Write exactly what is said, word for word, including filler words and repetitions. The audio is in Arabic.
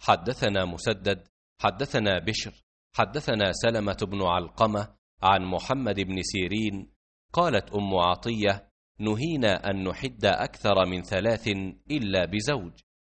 حدثنا مسدد حدثنا بشر حدثنا سلمة بن علقمة عن محمد بن سيرين قالت أم عطية: نهينا أن نحد أكثر من ثلاث إلا بزوج.